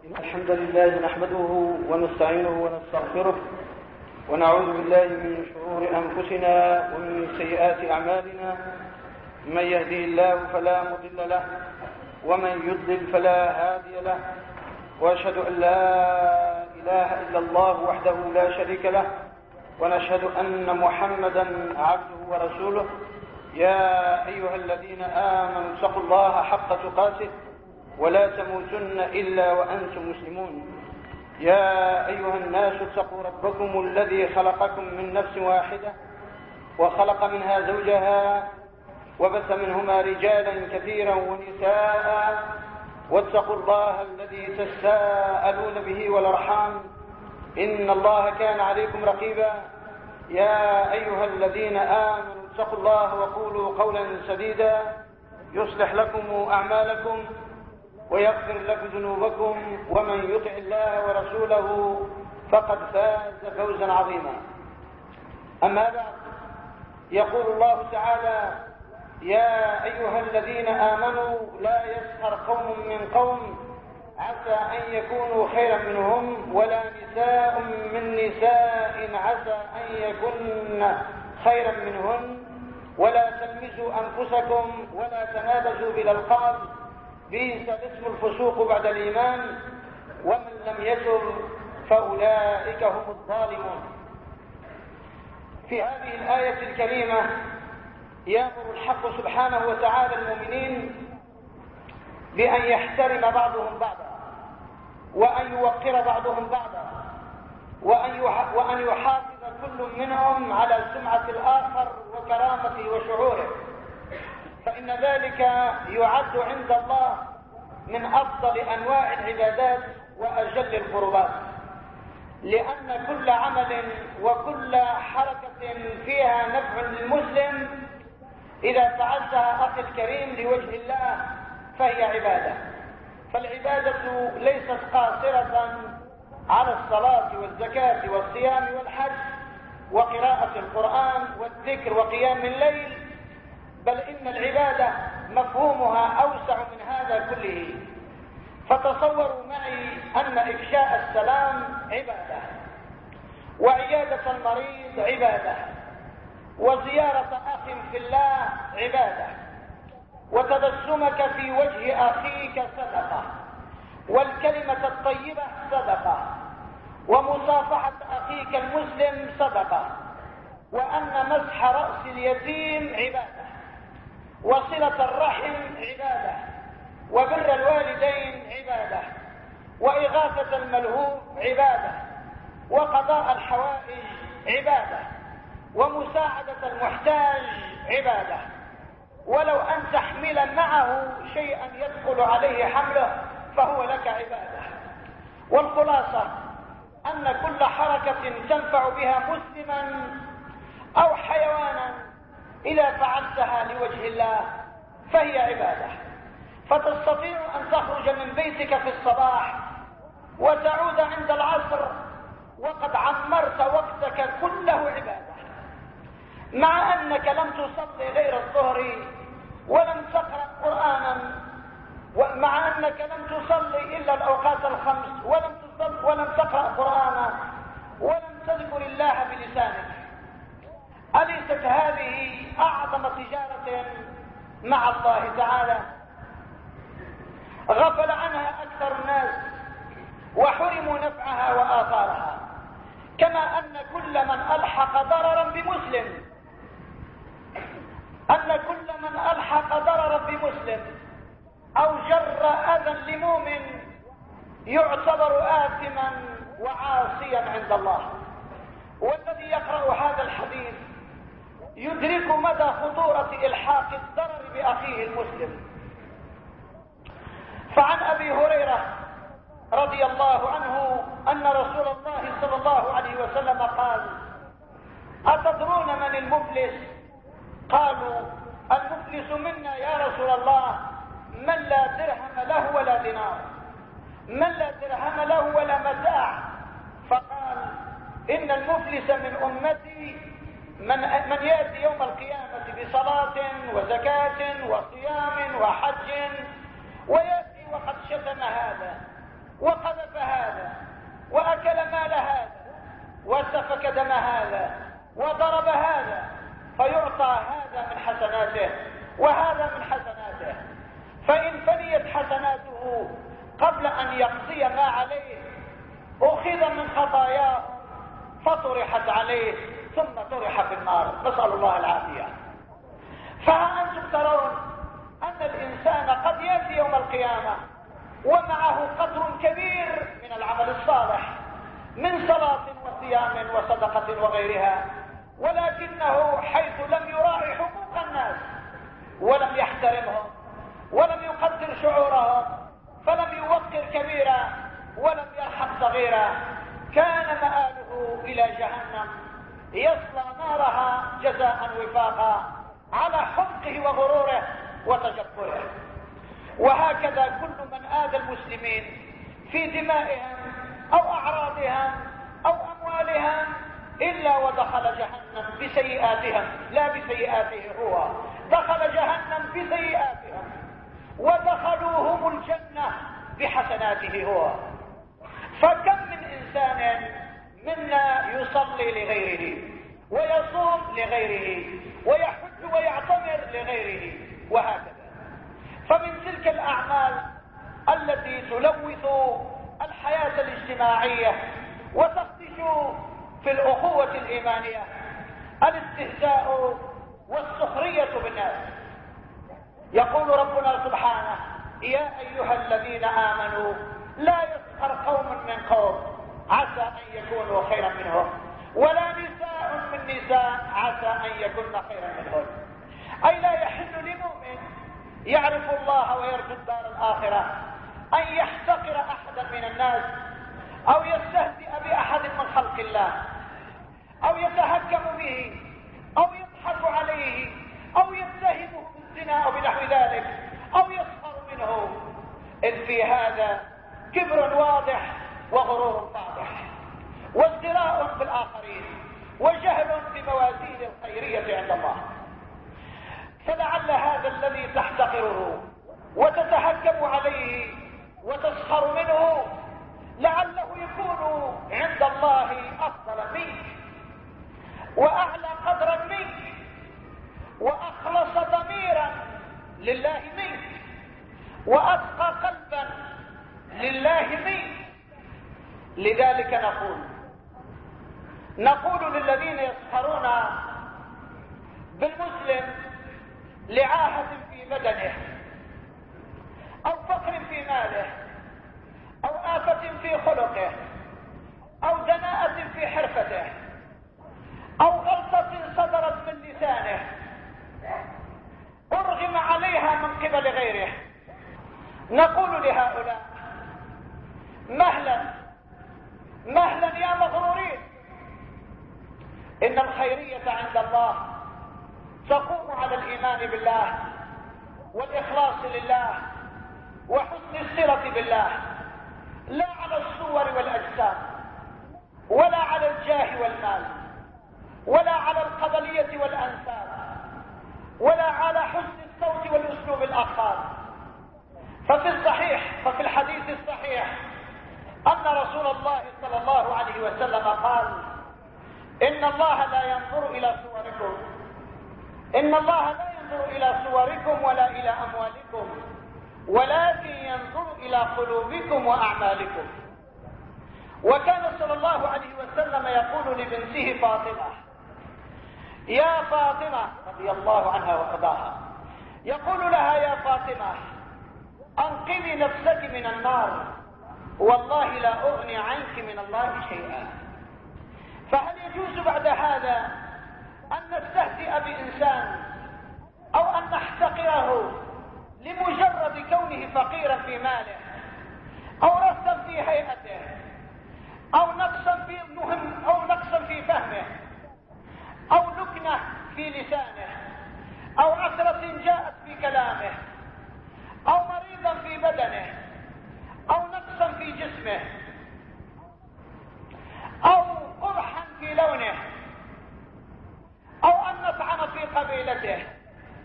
إن الحمد لله نحمده ونستعينه ونستغفره ونعوذ بالله من شرور أنفسنا ومن سيئات أعمالنا. من يهدي الله فلا مضل له ومن يضلل فلا هادي له، وأشهد أن لا إله إلا الله وحده لا شريك له، ونشهد أن محمدا عبده ورسوله. يا أيها الذين آمنوا اتقوا الله حق تقاته ولا تموتن إلا وأنتم مسلمون. يا أيها الناس اتقوا ربكم الذي خلقكم من نفس واحدة وخلق منها زوجها وبث منهما رجالا كثيرا ونساء، واتقوا الله الذي تساءلون به والأرحام إن الله كان عليكم رقيبا. يا أيها الذين آمنوا اتقوا الله وقولوا قولا سديدا يصلح لكم أعمالكم ويغفر لكم ذنوبكم، ومن يطع الله ورسوله فقد فاز فوزا عظيما. أما بعد، يقول الله تعالى: يا أيها الذين آمنوا لا يسخر قوم من قوم عسى أن يكونوا خيرا منهم، ولا نساء من نساء عسى أن يكن خيرا منهن، ولا تلمزوا أنفسكم ولا تنابزوا بالألقاب، بئس الاسم الفسوق بعد الإيمان، ومن لم يتب فأولئك هم الظالمون. في هذه الآية الكريمة يأمر الحق سبحانه وتعالى المؤمنين بأن يحترم بعضهم بعضا، وأن يوقر بعضهم بعضا، وأن يحافظ كل منهم على سمعة الآخر وكرامته وشعوره، فإن ذلك يعد عند الله من أفضل أنواع العبادات وأجل القربات، لأن كل عمل وكل حركة فيها نفع للمسلم إذا فعلتها أخي الكريم لوجه الله فهي عبادة. فالعبادة ليست قاصرة على الصلاة والزكاة والصيام والحج وقراءة القرآن والذكر وقيام الليل، بل إن العبادة مفهومها أوسع من هذا كله. فتصوروا معي أن إفشاء السلام عبادة، وعيادة المريض عبادة، وزيارة أخ في الله عبادة، وتبسمك في وجه أخيك صدقة، والكلمة الطيبة صدقة، ومصافحة أخيك المسلم صدقة، وأن مسح رأس اليتيم عبادة، وصلة الرحم عبادة، وبر الوالدين عبادة، وإغاثة الملهوف عبادة، وقضاء الحوائج عبادة، ومساعدة المحتاج عبادة، ولو أن تحمل معه شيئا يدخل عليه حمله فهو لك عبادة. والخلاصة أن كل حركة تنفع بها مسلما أو حيوانا إذا فعلتها لوجه الله فهي عبادة. فتستطيع أن تخرج من بيتك في الصباح وتعود عند العصر وقد عمرت وقتك كله عبادة، مع أنك لم تصلي غير الظهر ولم تقرأ قرآنا، ومع أنك لم تصلي إلا الأوقات الخمس ولم تقرأ قرآنا ولم تذكر الله بلسانك. أليست هذه أعظم تجارة مع الله تعالى؟ غفل عنها أكثر الناس وحرموا نفعها وآثارها. كما أن كل من ألحق ضررا بمسلم أو جر أذى لمؤمن يعتبر آثما وعاصيا عند الله. والذي يقرأ هذا الحديث يدرك مدى خطورة إلحاق الضرر بأخيه المسلم. فعن أبي هريرة رضي الله عنه أن رسول الله صلى الله عليه وسلم قال: أتدرون من المفلس؟ قالوا: المفلس منا يا رسول الله من لا درهم له ولا دينار، من لا درهم له ولا متاع. فقال: إن المفلس من أمتي من يأتي يوم القيامة بصلاة وزكاة وصيام وحج، ويأتي وقد شتم هذا وقذف هذا وأكل مال هذا وسفك دم هذا وضرب هذا، فيعطى هذا من حسناته وهذا من حسناته، فإن فنيت حسناته قبل أن يقضي ما عليه أخذ من خطاياه فطرحت عليه ثم طرح في النار، نسأل الله العافية. فها أنتم ترون أن الإنسان قد يأتي يوم القيامة ومعه قدر كبير من العمل الصالح من صلاة وصيام وصدقة وغيرها، ولكنه حيث لم يراعي حقوق الناس ولم يحترمهم ولم يقدر شعورهم، فلم يوقر كبيرا ولم يرحم صغيرا، كان مآله إلى جهنم يصلى نارها جزاء وفاقا على حمقه وغروره وتجبره. وهكذا كل من آذى المسلمين في دمائهم أو أعراضهم أو أموالهم إلا ودخل جهنم بسيئاتهم، لا بسيئاته هو، دخل جهنم بسيئاتهم ودخلوهم الجنة بحسناته هو. فكم من إنسان منا يصلي لغيره ويصوم لغيره ويحج ويعتمر لغيره وهكذا. فمن تلك الأعمال التي تلوث الحياة الاجتماعية وتخدش في الأخوة الإيمانية الاستهزاء والسخرية بالناس. يقول ربنا سبحانه: يا أيها الذين آمنوا لا يسخر قوم من قوم عسى أن يكونوا خيرا منهم ولا نساء من نساء عسى أن يكون خيرا منهم. أي لا يحل لمؤمن يعرف الله ويرجو الدار الآخرة أن يحتقر أحدا من الناس أو يستهزئ بأحد من خلق الله أو يتهكم به أو يضحك عليه أو يتهمه بالزنا أو بنحو ذلك أو يسخر منه، إذ في هذا كبر واضح وغرور واضح وازدراء بالآخرين وجهل بموازين الخيرية عند الله. فلعل هذا الذي تحتقره وتتهكم عليه وتسخر منه لعله يكون عند الله أفضل منك وأعلى قدرا منك وأخلص ضميرا لله منك وأتقى قلبا لله منك. لذلك نقول للذين يسخرون بالمسلم لعاهة في بدنه أو فقر في ماله أو آفة في خلقه أو دناءة في حرفته أو غلطة صدرت من لسانه أرغم عليها من قبل غيره، نقول لهؤلاء: مهلا مهلا يا مغرورين، إن الخيرية عند الله تقوم على الإيمان بالله والإخلاص لله وحسن الصلة بالله، لا على الصور والأجسام ولا على الجاه والمال ولا على القبلية والأنساب ولا على حسن الصوت والأسلوب الآخر. ففي الحديث الصحيح أن رسول الله صلى الله عليه وسلم قال: إن الله لا ينظر إلى صوركم، إن الله لا ينظر إلى صوركم ولا إلى أموالكم ولكن ينظر إلى قلوبكم وأعمالكم. وكان صلى الله عليه وسلم يقول لبنته فاطمة: يا فاطمة رضي الله عنها وارضاها، يقول لها: يا فاطمة أنقذي نفسك من النار، والله لا أغني عنك من الله شيئا. فهل يجوز بعد هذا أن نستهزئ بإنسان أو أن نحتقره لمجرد كونه فقيرا في ماله أو رثا في هيئته أو نقصا في فهمه أو لكنة في لسانه أو عثرة جاءت في كلامه أو مريضا في بدنه أو نقصا في جسمه أو قرحا في لونه أو أن نطعن في قبيلته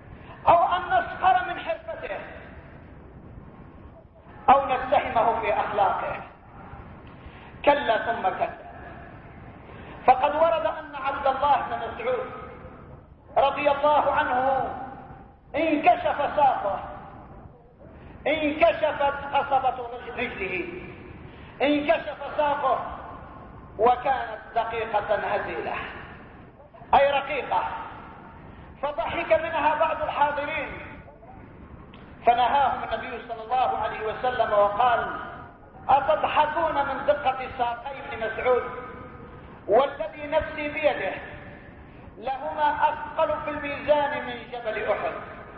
أو أن نسخر من حرفته أو نتهمه في أخلاقه أخلاقه. كلا ثم كلا. فقد ورد أن عبد الله بن مسعود رضي الله عنه انكشف ساقه، انكشفت قصبة رجله، انكشف ساقه، وكانت دقيقة هزيلة أي رقيقة، فضحك منها بعض الحاضرين، فنهاهم النبي صلى الله عليه وسلم وقال: أتضحكون من دقة ساقي ابن مسعود؟ والذي نفسي بيده لهما أثقل في الميزان من جبل أحد،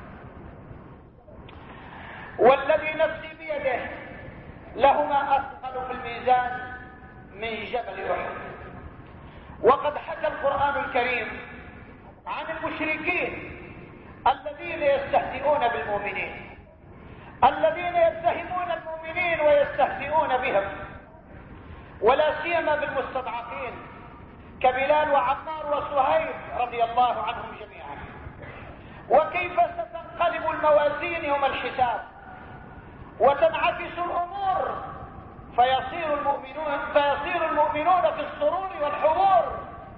والذي نفسي بيده لهما أثقل في الميزان من جبل أحد. وقد حكى القرآن الكريم عن المشركين الذين يستهزئون بالمؤمنين، الذين يتهمون المؤمنين ويستهزئون بهم، ولا سيما بالمستضعفين كبلال وعمار وصهيب رضي الله عنهم جميعا. وكيف ستنقلب الموازين يوم الحساب وتنعكس الأمور فيصير المؤمنون في السرور والحضور،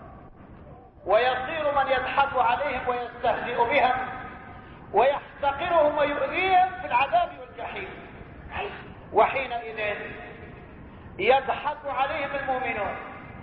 ويصير من يضحك عليهم ويستهزئ بهم ويحتقرهم ويؤذيهم في العذاب والجحيم. وحينئذ يضحك عليهم المؤمنون،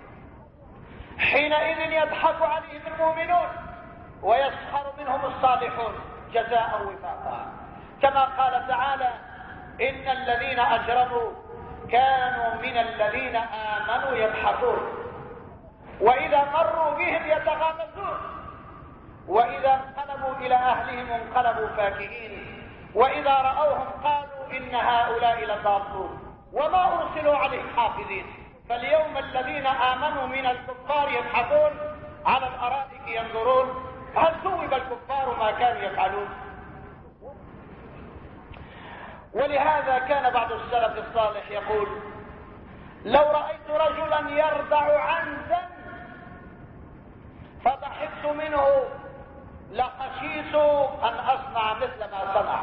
حينئذ يضحك عليهم المؤمنون ويسخر منهم الصالحون جزاء وفاقا، كما قال تعالى: إن الذين أجرموا كانوا من الذين آمنوا يضحكون وإذا مروا بهم يتغامزون وإذا انقلبوا إلى أهلهم انقلبوا فاكهين وإذا رأوهم قالوا إن هؤلاء لضالون وما أرسلوا عليهم حافظين. فاليوم الذين آمنوا من الكفار يضحكون على الأرائك ينظرون هل ثوب الكفار ما كانوا يفعلون. ولهذا كان بعض السلف الصالح يقول: لو رأيت رجلا يردع عنزا فضحكت منه لخشيت أن أصنع مثل ما صنع،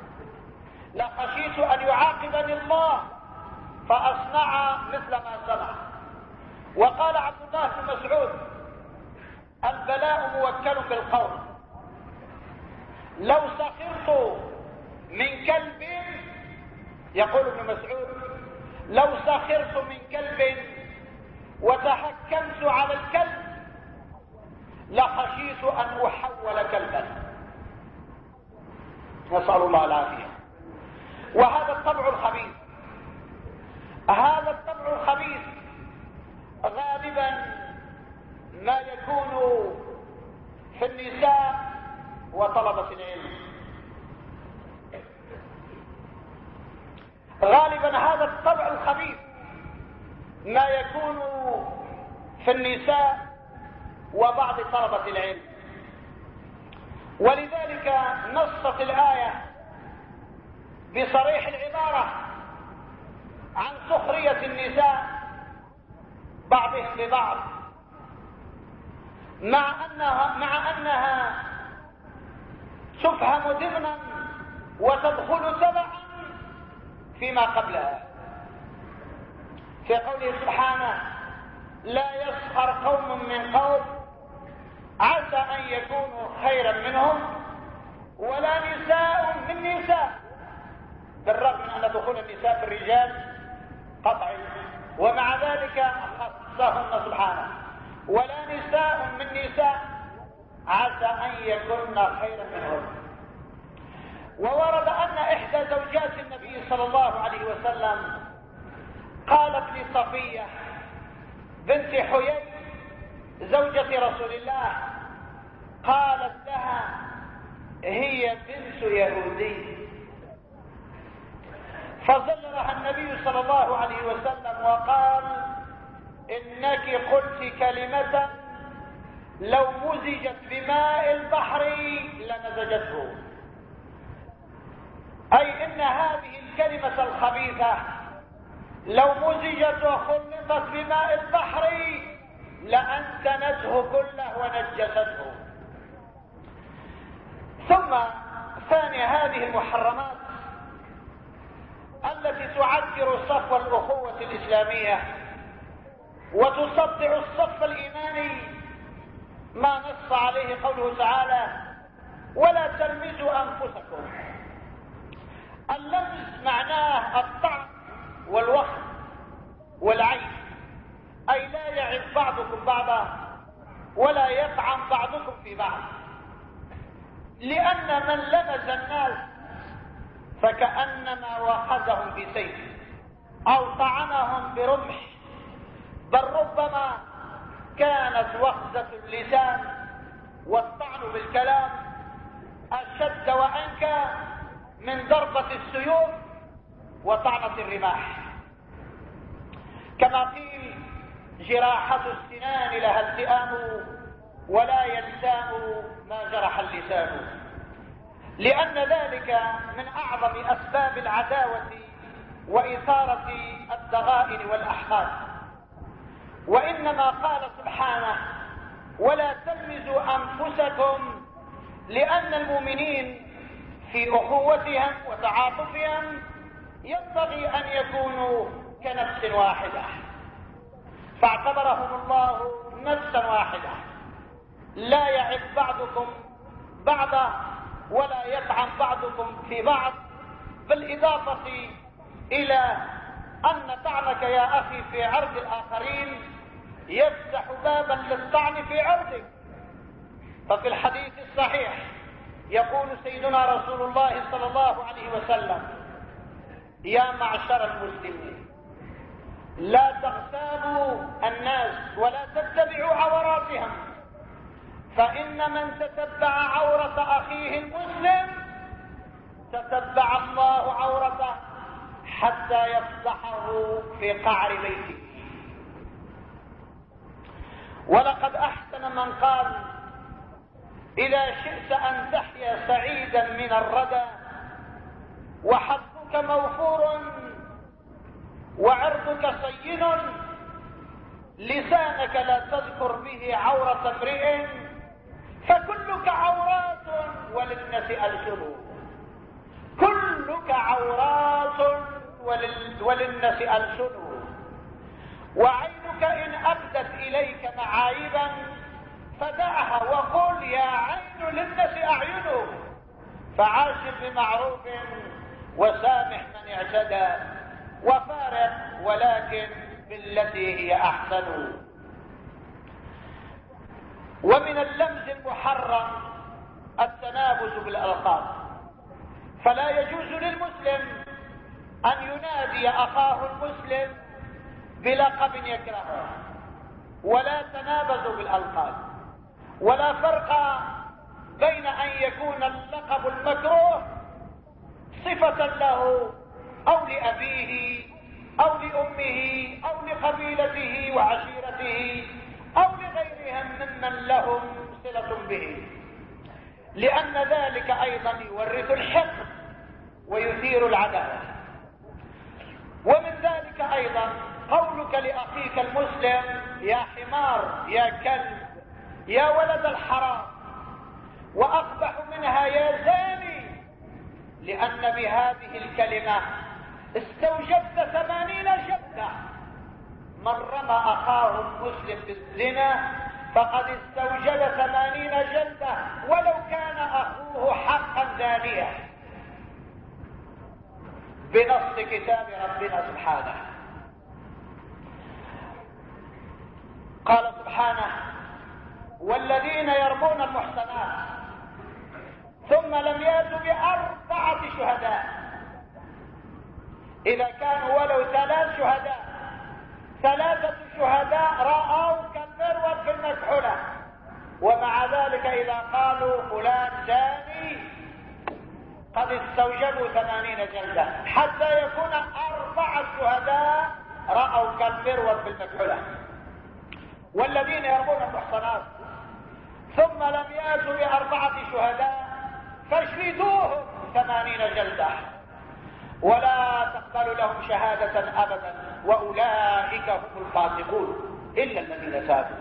لخشيت أن يعاقبني الله فأصنع مثل ما صنع. وقال عبد الله بن مسعود: البلاء موكل بالقول، لو سخرت من كلب، يقول ابن مسعود: لو سخرت من كلب وتحكمت على الكلب لخشيت أن أحول كلبا. نسأل الله العافية. وهذا الطبع الخبيث، هذا الطبع الخبيث غالبا ما يكون في النساء وطلبة العلم، غالبا هذا الطبع الخبيث ما يكون في النساء وبعض طلبة العلم. ولذلك نصت الآية بصريح العبارة عن سخرية النساء بعضهم ببعض، مع أنها تفهم ضمنا وتدخل تبعا فيما قبلها. في قوله سبحانه: لا يسخر قوم من قوم عسى أن يكونوا خيرا منهم ولا نساء من نساء، بالرغم من أن دخول النساء في الرجال قطعي، ومع ذلك خصهن سبحانه: ولا نساء من نساء عسى أن يكون خيرا منهم. وورد أن إحدى زوجات النبي صلى الله عليه وسلم قالت لصفية بنت حيي زوجة رسول الله، قالت لها: هي بنت يهودي. فظللها النبي صلى الله عليه وسلم وقال: إنك قلت كلمة لو مزجت بماء البحر لمزجته، أي إن هذه الكلمة الخبيثة لو مزجت وخلطت بماء البحر لأنتنته كله ونجسته. ثم ثاني هذه المحرمات التي تعكر صف الأخوة الإسلامية وتصدع الصف الإيماني ما نص عليه قوله تعالى: ولا تلمزوا أنفسكم. اللمز معناه الطعن والوخز والعيب، أي لا يعب بعضكم بعضا ولا يطعن بعضكم في بعض، لأن من لمز الناس فكأنما وخزهم بسيف أو طعنهم برمح، بل ربما كانت وخزة اللسان والطعن بالكلام أشد وأنكى من ضربة السيوف وطعنة الرماح. كما قيل: جراحة السنان لها التئام ولا يلتام ما جرح اللسان، لأن ذلك من أعظم أسباب العداوة وإثارة الضغائن والأحقاد. وإنما قال سبحانه: ولا تلمزوا أنفسكم، لأن المؤمنين في أخوتهم وتعاطفهم ينبغي أن يكونوا كنفس واحدة، فاعتبرهم الله نفسا واحدة، لا يعب بعضكم بعضا ولا يطعن بعضكم في بعض، بالإضافة إلى أن طعنك يا أخي في عرض الآخرين يفتح بابا للطعن في عرضك. ففي الحديث الصحيح يقول سيدنا رسول الله صلى الله عليه وسلم: يا معشر المسلمين، لا تغتابوا الناس ولا تتبعوا عوراتهم، فإن من تتبع عورة أخيه المسلم تتبع الله عورته حتى يفضحه في قعر بيته. ولقد أحسن من قال: إذا شئت أن تحيا سعيدا من الردى وحظك موفور وعرضك صين، لسانك لا تذكر به عورة امرئ، فكلك عورات وللناس ألسن. كلك عورات وللناس ألسن. وعينك إن أبدت إليك معايبا فدعها وقل: يا عين للناس أعين. فعاشر بمعروف وسامح من اعتدى، وفارق ولكن بالتي هي أحسن. ومن اللمز المحرم التنابز بالألقاب، فلا يجوز للمسلم أن ينادي أخاه المسلم بلقب يكرهه، ولا تنابزوا بالألقاب، ولا فرق بين أن يكون اللقب المكروه صفة له أو لأبيه أو لأمه أو لقبيلته وعشيرته أو لغيرهم ممن لهم صلة به، لأن ذلك أيضا يورث الحقد ويثير العداوة. ومن ذلك أيضا قولك لأخيك المسلم: يا حمار، يا كلب، يا ولد الحرام، وأقبح منها يا زاني، لأن بهذه الكلمة استوجبت 80 جلدة. من رمى أخاه المسلم بالزنا فقد استوجب 80 جلدة ولو كان أخوه حقا زانيا، بنص كتاب ربنا سبحانه. قال سبحانه: والذين يرمون المحصنات ثم لم يأتوا ب4 شهداء، إذا كانوا ولو 3 شهداء، 3 شهداء رأوا كالمروة في المكحولة، ومع ذلك إذا قالوا فلان زاني قد استوجبوا 80 جلدة، حتى يكون 4 شهداء رأوا كالمروة في المكحولة. والذين يرمون المحصنات ثم لم يأتوا ب4 شهداء فاجلدوهم 80 جلدة ولا تقبلوا لهم شهادة أبدا، وأولئك هم الفاسقون إلا الذين تابوا.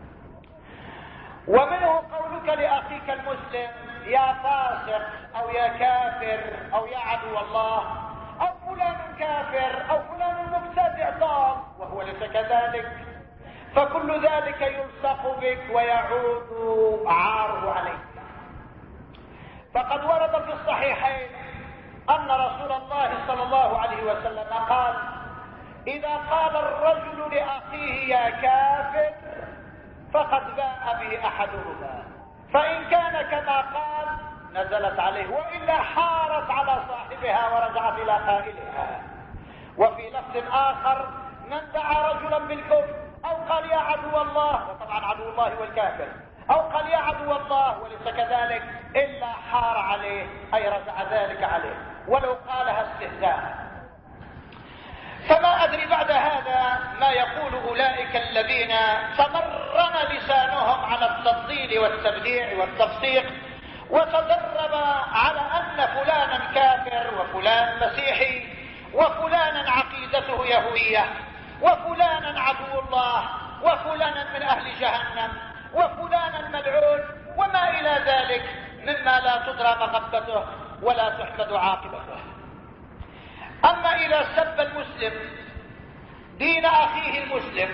ومنه قولك لأخيك المسلم: يا فاسق، أو يا كافر، أو يا عدو الله، أو فلان كافر او فلان المبتدع ضال وهو ليس كذلك، فكل ذلك يلصق بك ويعود عاره عليك. فقد ورد في الصحيحين ان رسول الله صلى الله عليه وسلم قال: اذا قال الرجل لاخيه يا كافر فقد باء به احدهما، فان كان كما قال نزلت عليه، والا حارت على صاحبها ورجعت الى قائلها. وفي لفظ اخر: من دعا رجلا بالكفر او قال يا عدو الله، وطبعا عدو الله والكافر، او قال يا عدو الله وليس كذلك، الا حار عليه اي رجع ذلك عليه ولو قالها استهزاء. فما ادري بعد هذا ما يقول اولئك الذين تمرن لسانهم على التضليل والتبديع والتفسيق، وتدرب على ان فلانا كافر وفلان مسيحي وفلانا عقيدته يهويه وفلانا عدو الله وفلانا من اهل جهنم وفلانا ملعون وما الى ذلك مما لا تدرى مغبته ولا تحمد عاقبته. اما اذا سب المسلم دين اخيه المسلم،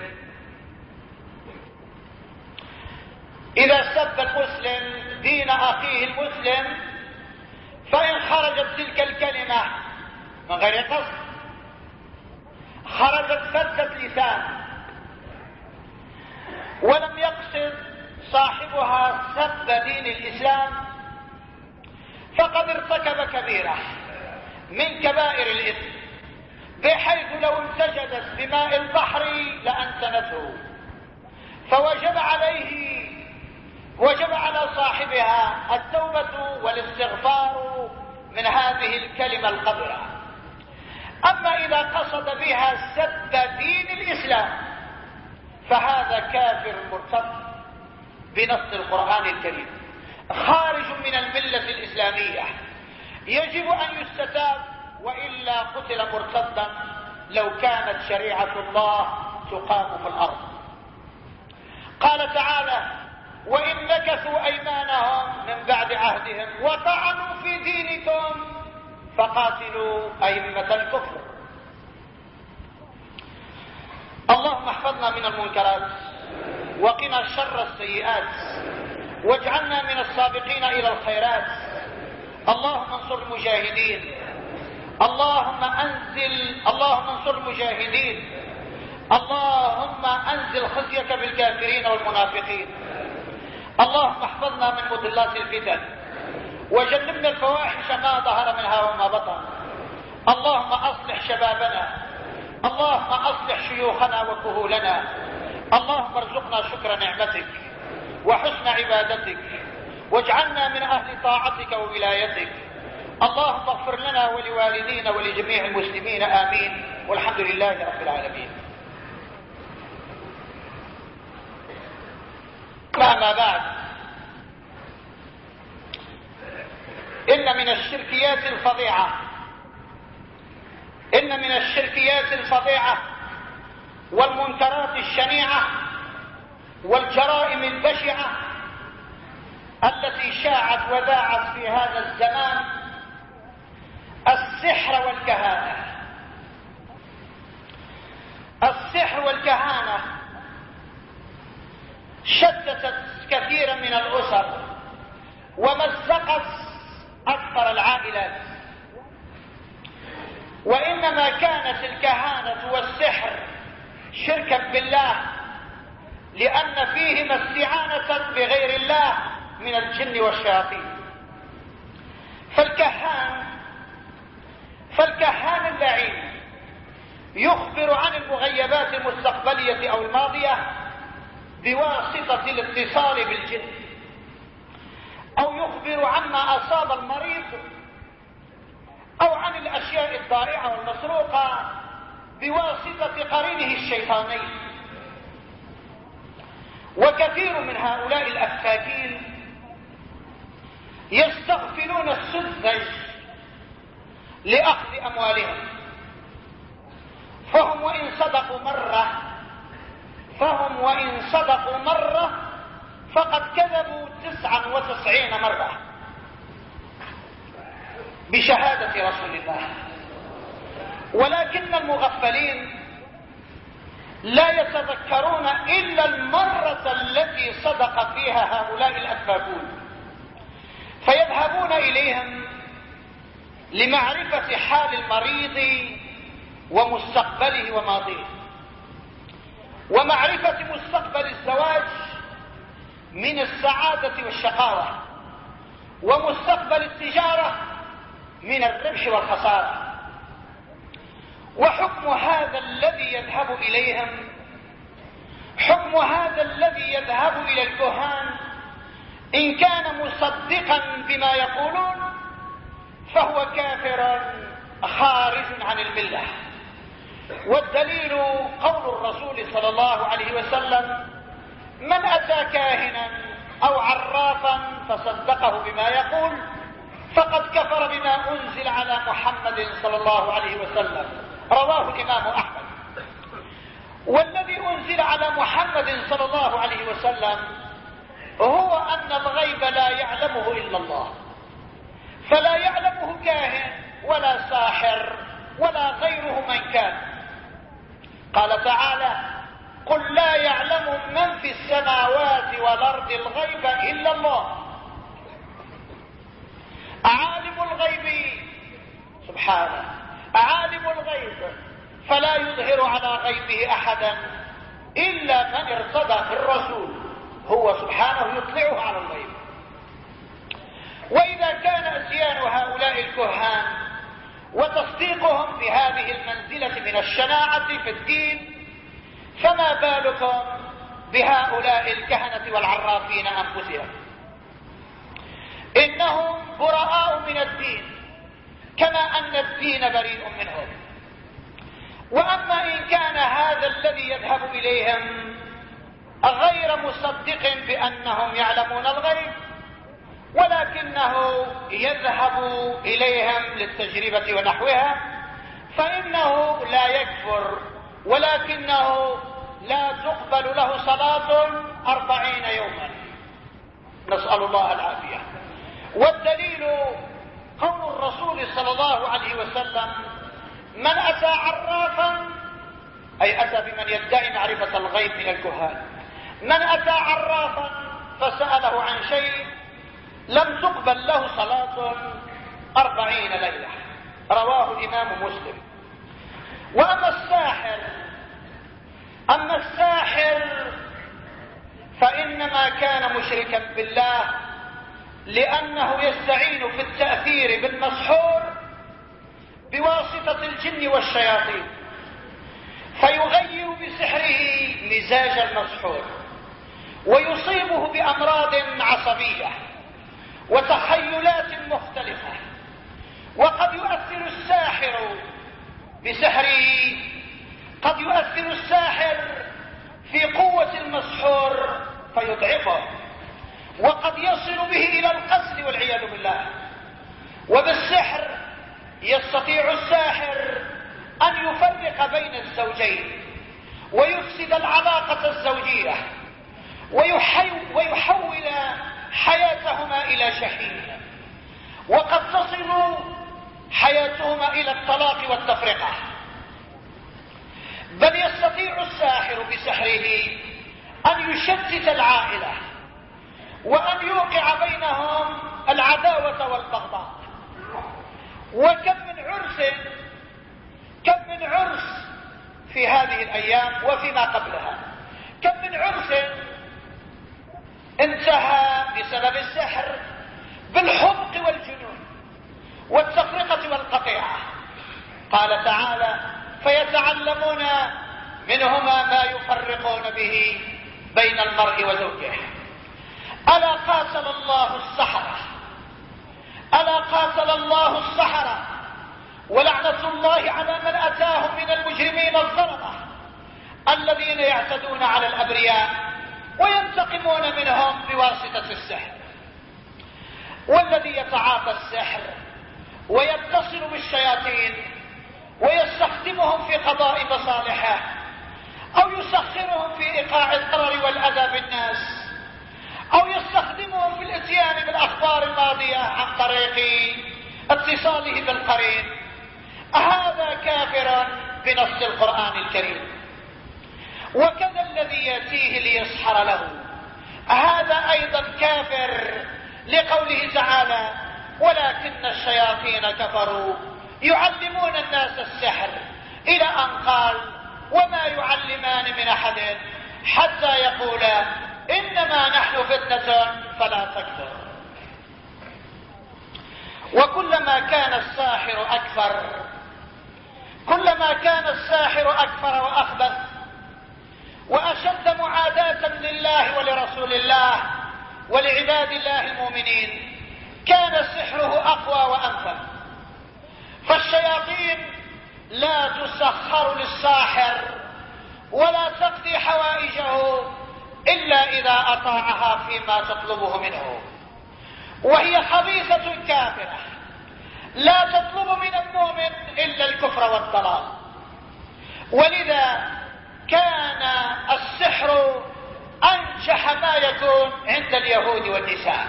اذا سب المسلم دين اخيه المسلم، فان خرجت تلك الكلمه من غير قصد، خرجت سدة لسان ولم يقصد صاحبها سب دين الاسلام، فقد ارتكب كبيرة من كبائر الاثم، بحيث لو امتجدت بماء البحر لانتنته، وجب على صاحبها التوبة والاستغفار من هذه الكلمة القذرة. اما اذا قصد بها سب دين الاسلام فهذا كافر مرتد بنص القرآن الكريم، خارج من الملة الاسلامية، يجب ان يستتاب والا قتل مرتدا لو كانت شريعة الله تقام في الارض. قال تعالى: وان نكثوا ايمانهم من بعد عهدهم وطعنوا في دينكم فقاتلوا ائمة الكفر. اللهم احفظنا من المنكرات وقنا شر السيئات واجعلنا من السابقين الى الخيرات. اللهم انصر المجاهدين، اللهم انصر المجاهدين، اللهم انزل خزيك بالكافرين والمنافقين. اللهم احفظنا من مضلات الفتن وجنبنا الفواحش ما ظهر منها وما بطن. اللهم اصلح شبابنا، اللهم اصلح شيوخنا وكهولنا. اللهم ارزقنا شكر نعمتك وحسن عبادتك واجعلنا من اهل طاعتك وولايتك. اللهم اغفر لنا ولوالدينا ولجميع المسلمين امين، والحمد لله رب العالمين. اما بعد، ان من الشركيات الفظيعة والمنكرات الشنيعة والجرائم البشعة التي شاعت وذاعت في هذا الزمان السحر والكهانة. السحر والكهانة شتتت كثيرا من الأسر ومزقت أكثر العائلات، وإنما كانت الكهانة والسحر شركا بالله لأن فيهما استعانة بغير الله من الجن والشياطين. فالكهان اللعين يخبر عن المغيبات المستقبلية أو الماضية بواسطة الاتصال بالجن، أو يخبر عما أصاب المريض أو عن الأشياء الضائعة والمسروقة بواسطة قرينه الشيطاني. وكثير من هؤلاء الأفاكين يستغفلون السذج لأخذ أموالهم، فهم وإن صدقوا مرة فقد كذبوا 99 مرة بشهادة رسول الله. ولكن المغفلين لا يتذكرون إلا المرة التي صدق فيها هؤلاء الأسبابون، فيذهبون إليهم لمعرفة حال المريض ومستقبله وماضيه، ومعرفة مستقبل الزواج من السعادة والشقاوة، ومستقبل التجارة من الربح والخسارة. وحكم هذا الذي يذهب إليهم، حكم هذا الذي يذهب إلى الكهان إن كان مصدقا بما يقولون فهو كافر خارج عن الملة. والدليل قول الرسول صلى الله عليه وسلم: من أتى كاهنا أو عرافا فصدقه بما يقول فقد كفر بما أنزل على محمد صلى الله عليه وسلم. رواه الإمام أحمد. والذي أنزل على محمد صلى الله عليه وسلم هو أن الغيب لا يعلمه إلا الله، فلا يعلمه كاهن ولا ساحر ولا غيره من كان. قال تعالى: قل لا يعلم من في السماوات والأرض الغيب إلا الله. عالم الغيب سبحانه، عالم الغيب فلا يظهر على غيبه أحدا إلا من ارتضى في الرسول، هو سبحانه يطلعه على الغيب. وإذا كان أتيان هؤلاء الكهان وتصديقهم بهذه المنزلة من الشناعة في الدين، فما بالكم بهؤلاء الكهنة والعرافين أنفسهم؟ إنهم براء من الدين كما أن الدين بريء منهم. وأما إن كان هذا الذي يذهب إليهم غير مصدق بأنهم يعلمون الغيب، ولكنه يذهب إليهم للتجربة ونحوها، فإنه لا يكفر، ولكنه لا تقبل له صلاة 40 يوما، نسأل الله العافية. والدليل قول الرسول صلى الله عليه وسلم: من أتى عرافا، أي أتى بمن يدعي معرفة الغيب من الكهان، من أتى عرافا فسأله عن شيء لم تقبل له صلاة 40 ليلة. رواه الإمام مسلم. وأما الساحر فإنما كان مشركا بالله، لأنه يستعين في التأثير بالمسحور بواسطة الجن والشياطين، فيغير بسحره مزاج المسحور ويصيبه بأمراض عصبية وتخيلات مختلفة. وقد يؤثر الساحر بسحره، قد يؤثر الساحر في قوة المسحور فيضعفه، وقد يصل به إلى القتل والعياذ بالله. وبالسحر يستطيع الساحر أن يفرق بين الزوجين ويفسد العلاقة الزوجية ويحول حياتهما إلى شحيح، وقد تصل حياتهما إلى الطلاق والتفرقة. بل يستطيع الساحر بسحره أن يشتت العائلة وأن يوقع بينهم العداوة والبغضاء. وكم من عرس في هذه الأيام وفيما قبلها، كم من عرس انتهى بسبب السحر بالحمق والجنون والتفرقة والقطيعة. قال تعالى: فيتعلمون منهما ما يفرقون به بين المرء وزوجه. ألا قاتل الله السحرة، ألا قاتل الله السحرة، ولعنة الله على من أتاهم من المجرمين الظلمة الذين يعتدون على الأبرياء وينتقمون منهم بواسطة السحر. والذي يتعاطى السحر ويتصل بالشياطين ويستخدمهم في قضاء مصالحه أو يسخرهم في إيقاع الضرر والأذى بالناس، أو يستخدمهم في الاتيان بالأخبار الماضية عن طريق اتصاله بالقرين هذا كافر بنص القرآن الكريم. وكذا الذي يأتيه ليسحر له، هذا أيضا كافر لقوله تعالى: ولكن الشياطين كفروا يعلمون الناس السحر، إلى أن قال: وما يعلمان من أحد حتى يقولا إنما نحن فتنة فلا تكفر. وكلما كان الساحر أكثر، كلما كان الساحر أكثر وأخبث وأشد معاداة لله ولرسول الله ولعباد الله المؤمنين، كان سحره أقوى وأنفذ. فالشياطين لا تسخر للساحر ولا تقضي حوائجه إلا إذا أطاعها فيما تطلبه منه، وهي خبيثة كافرة لا تطلب من المؤمن إلا الكفر والضلال. ولذا كان السحر أنجح ما يكون عند اليهود والنساء.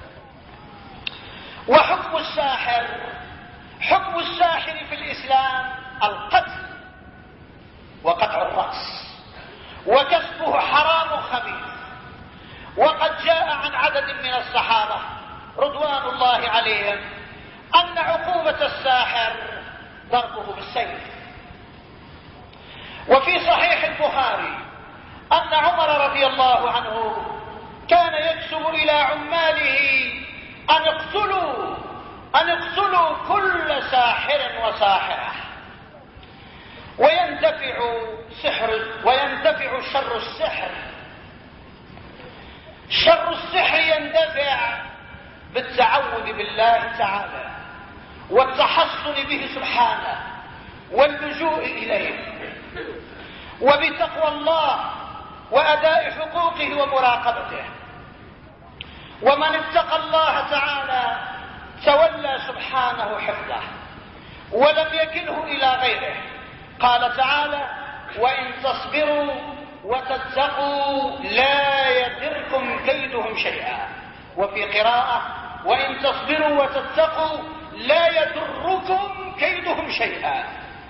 وحكم الساحر، حكم الساحر في الإسلام القتل وقطع الرأس، وكسبه حرام خبيث. وقد جاء عن عدد من الصحابة رضوان الله عليهم أن عقوبة الساحر ضربه بالسيف. وفي صحيح البخاري أن عمر رضي الله عنه كان يكتب إلى عماله أن اقتلوا كل ساحر وساحرة، ويندفع شر السحر. شر السحر يندفع بالتعوذ بالله تعالى والتحصن به سبحانه واللجوء إليه، وبتقوى الله وأداء حقوقه ومراقبته. ومن اتقى الله تعالى تولى سبحانه حفظه ولم يكله إلى غيره. قال تعالى: وإن تصبروا وتتقوا لا يضركم كيدهم شيئا. وفي قراءة: وإن تصبروا وتتقوا لا يضركم كيدهم شيئا.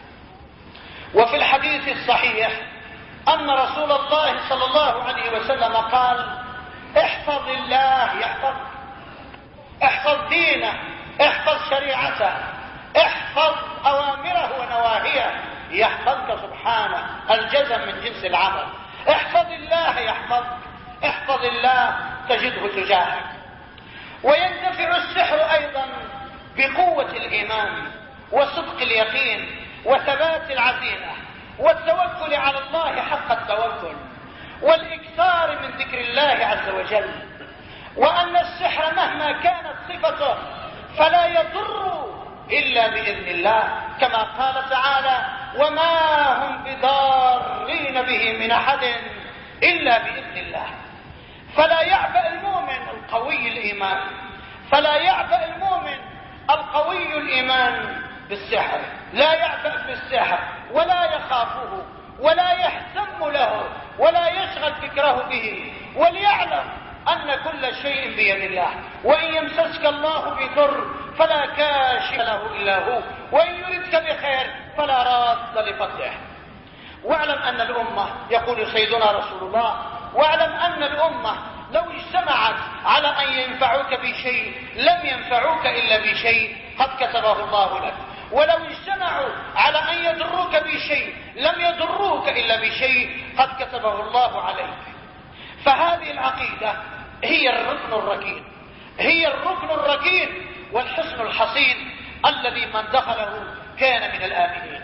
وفي الحديث الصحيح أن رسول الله صلى الله عليه وسلم قال: احفظ الله يحفظك، احفظ دينه، احفظ شريعته، احفظ أوامره ونواهيه يحفظك سبحانه. الجزم من جنس العمل. احفظ الله يحفظك، احفظ الله تجده تجاهك. ويندفع السحر أيضا بقوة الإيمان وصدق اليقين وثبات العزيمة والتوكل على الله حق التوكل والإكثار من ذكر الله عز وجل. وأن السحر مهما كانت صفته فلا يضر إلا بإذن الله، كما قال تعالى: وما هم بضارين به من أحد إلا بإذن الله. فلا يعبأ المؤمن القوي الإيمان، فلا يعبأ المؤمن القوي الإيمان بالسحر، لا يعبأ بالسحر ولا يخافه ولا يهتم له ولا يشغل فكره به، وليعلم أن كل شيء بيد الله. وإن يمسسك الله بضر فلا كاشف له إلا هو، وإن يردك بخير فلا راد لفضله. واعلم أن الأمة، يقول سيدنا رسول الله: واعلم أن الأمة لو اجتمعت على أن ينفعوك بشيء لم ينفعوك إلا بشيء قد كتبه الله لك، ولو اجتمعوا على أن يضروك بشيء لم يضروك إلا بشيء قد كتبه الله عليك. فهذه العقيدة هي الركن الركين، هي الركن الركين والحصن الحصين الذي من دخله كان من الآمنين.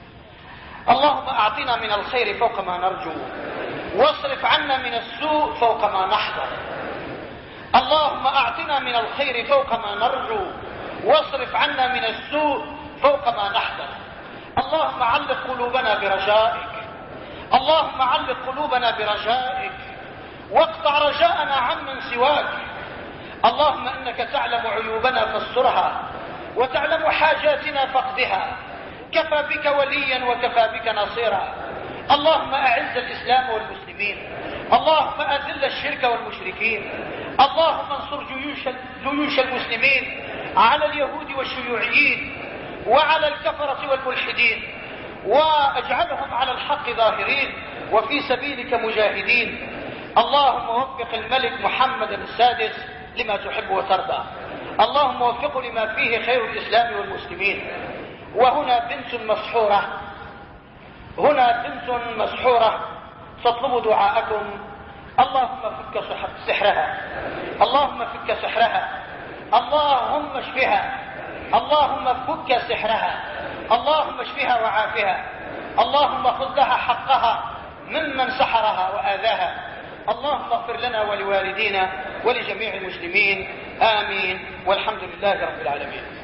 اللهم أعطنا من الخير فوق ما نرجو، واصرف عنا من السوء فوق ما نحذر. اللهم أعطنا من الخير فوق ما نرجو، واصرف عنا من السوء فوق ما نحذر. اللهم علق قلوبنا برجائك، اللهم علق قلوبنا برجائك، واقطع رجاءنا عمن سواك. اللهم إنك تعلم عيوبنا فاسترها، وتعلم حاجاتنا فاقضها. كفى بك وليا وكفى بك نصيرا. اللهم أعز الإسلام والمسلمين، اللهم أذل الشرك والمشركين، اللهم انصر جيوش المسلمين على اليهود والشيوعيين، وعلى الكفرة والملحدين، واجعلهم على الحق ظاهرين وفي سبيلك مجاهدين. اللهم وفق الملك محمد السادس لما تحب وترضى، اللهم وفقه لما فيه خير الإسلام والمسلمين. وهنا بنت مسحورة تطلب دعاءكم. اللهم فك سحرها، اللهم فك سحرها، اللهم اشفها، اللهم فك سحرها، اللهم اشفها وعافها، اللهم خذ لها حقها ممن سحرها وآذاها. اللهم اغفر لنا ولوالدينا ولجميع المسلمين، آمين، والحمد لله رب العالمين.